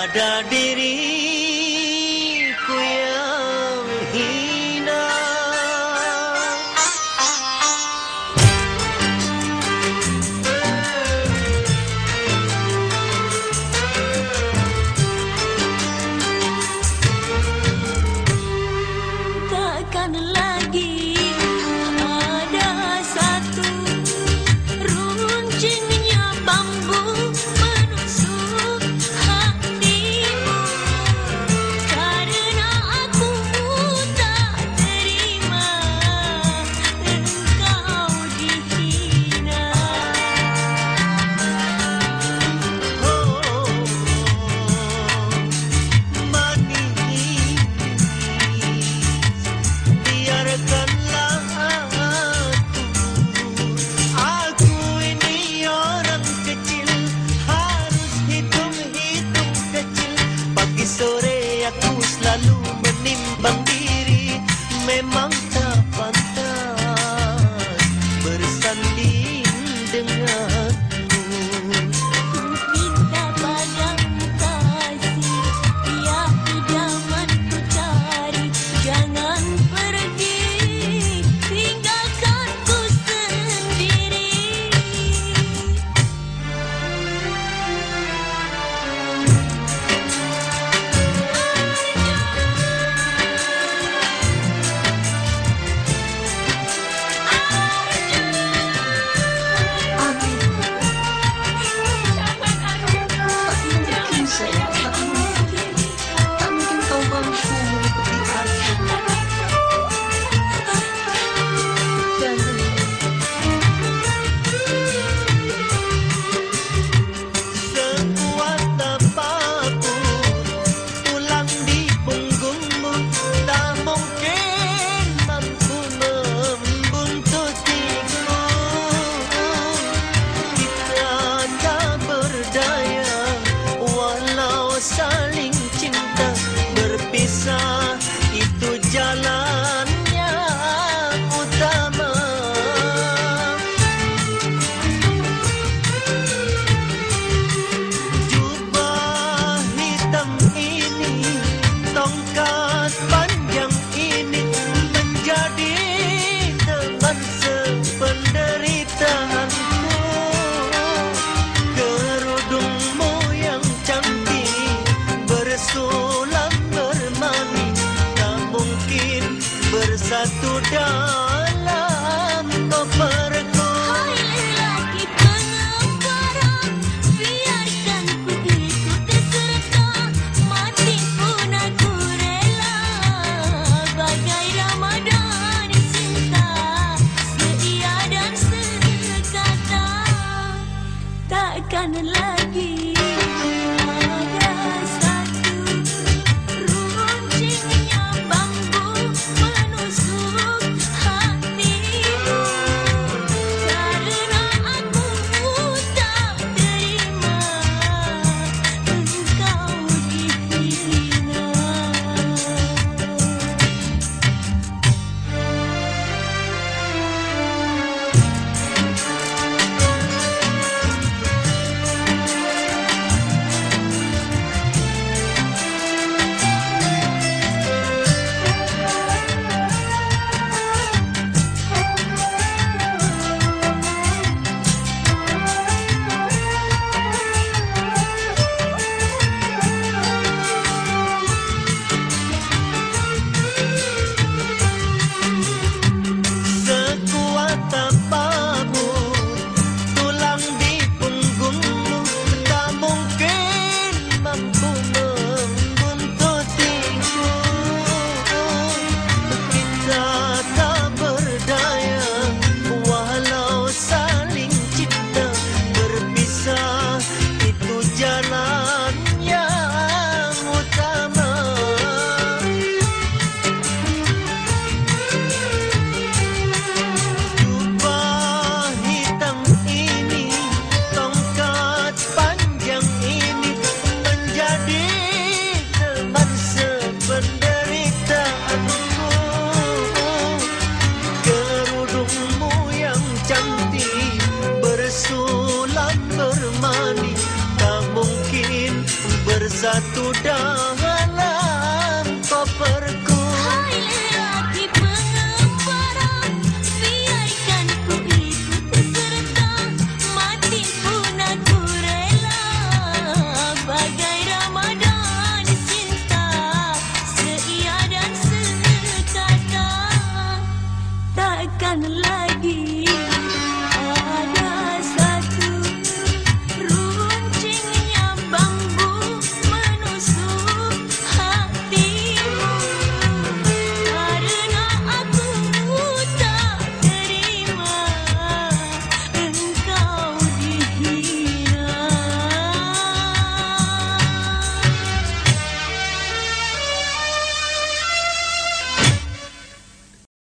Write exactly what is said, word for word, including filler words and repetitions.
pada diriku yang hina. Takkan lagi ada satu runcingnya bambu menusuk hatimu, karena aku tak terima engkau dihina. Oh, manis, biarkanlah aku, aku ini orang kecil, harus hitung-hitung kecil. Pagi sore aku selalu menimbang diri, memang tak pantas bersanding denganmu. Minta padamu kasih, tiap idaman ku cari, jangan pergi tinggalkan ku sendiri. Sekuat apapun tulang di punggungmu tak mungkin mampu membuntutiku. Kita tak berdaya walau saling cinta, berpisah itu jalan yang utama. Jubah hitam ini, tongkat panjang ini menjadi teman sependeritaanku. Kerudungmu yang cantik bersulam bermani, tak mungkin bersatu dalam koperku. Hai lelaki pengembara, biarkan ku ikut serta, mati pun aku rela. Bagai Ramadan cinta, setia dan sekata, takkan lagi